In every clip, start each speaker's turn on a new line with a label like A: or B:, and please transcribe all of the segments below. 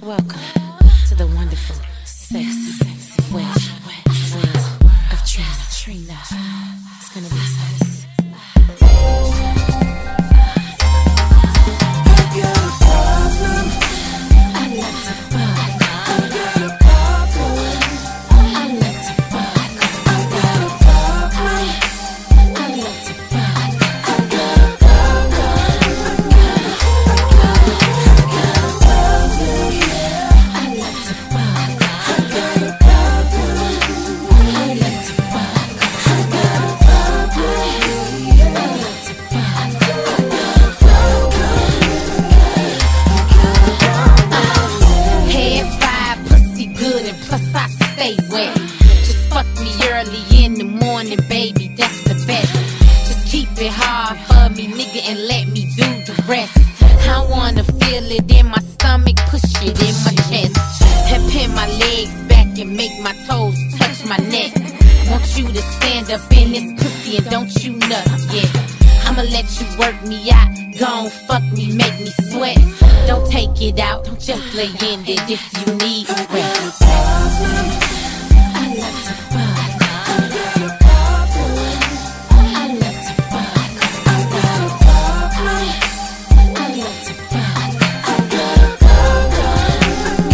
A: Welcome to the wonderful, sexy world of Trina. It's gonna be nice.
B: Just fuck me early in the morning, baby, that's the best. Just keep it hard for me, nigga, and let me do the rest. I wanna feel it in my stomach, push it in my chest, and pin my legs back and make my toes touch my neck. Want you to stand up in this pussy and don't you nut, yeah. I'ma let you work me out, gon' fuck me, make me sweat. Don't take it out, don't just lay in it if you need rest.
A: I love to fuck. I got a problem. I love to fuck. I got a problem. I love to fuck. I got a problem.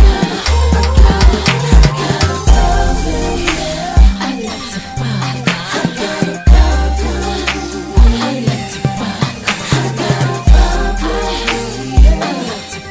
A: I love to fuck. I got a problem. I love to fuck. I got a problem. I love to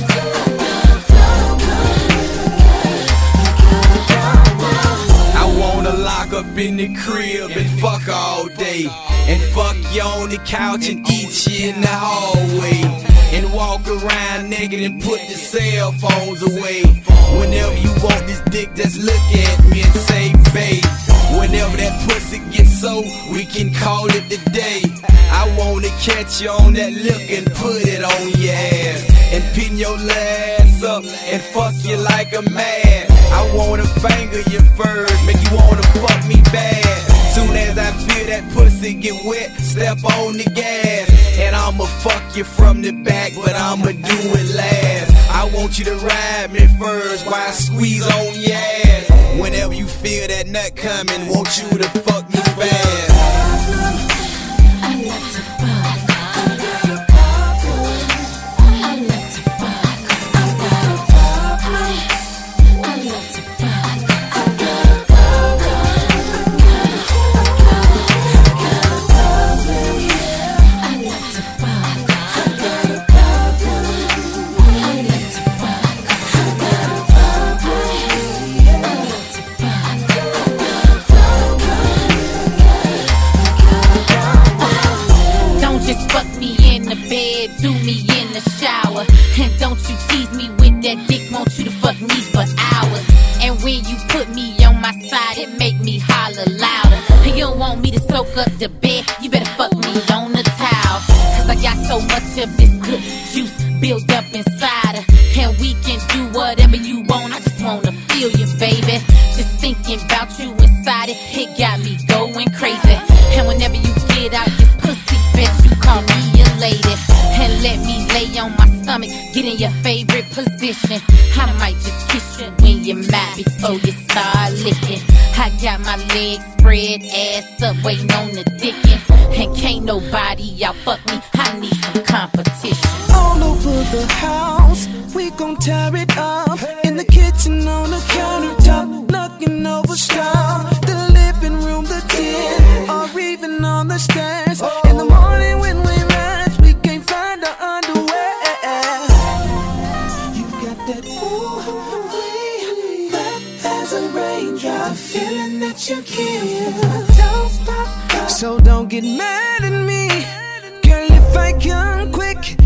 C: Lock up in the crib and fuck all day, and fuck you on the couch and eat you in the hallway, and walk around naked and put the cell phones away. Whenever you want this dick, just look at me and say, babe. Whenever that pussy gets so, we can call it the day. I wanna catch you on that look and put it on your ass, and pin your ass up and fuck you like a man. I wanna finger you first, make you wanna fuck me bad. Soon as I feel that pussy get wet, step on the gas, and I'ma fuck you from the back, but I'ma do it last. I want you to ride me first while I squeeze on your ass. Whenever you feel that nut coming, want you to fuck me fast.
A: I love to fuck. I got a problem. I love to fuck. I got a problem. I love to fuck. I got a problem. I got a problem. I love to fuck. I got a problem. I love to fuck. I got a problem. I love to fuck.
B: Don't just fuck me in the bed, do me in the shower. And don't you tease me with that dick, want you to fuck me for hours. And when you put me on my side, it make me holler louder. And you don't want me to soak up the bed, you better fuck me on the towel. Cause I got so much of this good juice built up inside her. And we can do whatever you want, I just wanna feel you, baby. Just thinking about you inside it, it got me going crazy. And whenever you get out this pussy, bet you call me a lady. And let me lay on my stomach, get in your favorite position. I might just kiss you when you're mad before you start licking. I got my legs spread, ass up, waiting on the dickin'. And can't nobody out fuck me, I need some competition.
D: All over the house, we gon' tear it up. In the kitchen, on the countertop, knocking over stuff. The living room, the den, or even on the stairs. In the morning when we rise, we can't find our underwear. You've got that ooh, as a raindrop, feeling that you give. Don't stop. So don't get mad at me, girl, if I come quick.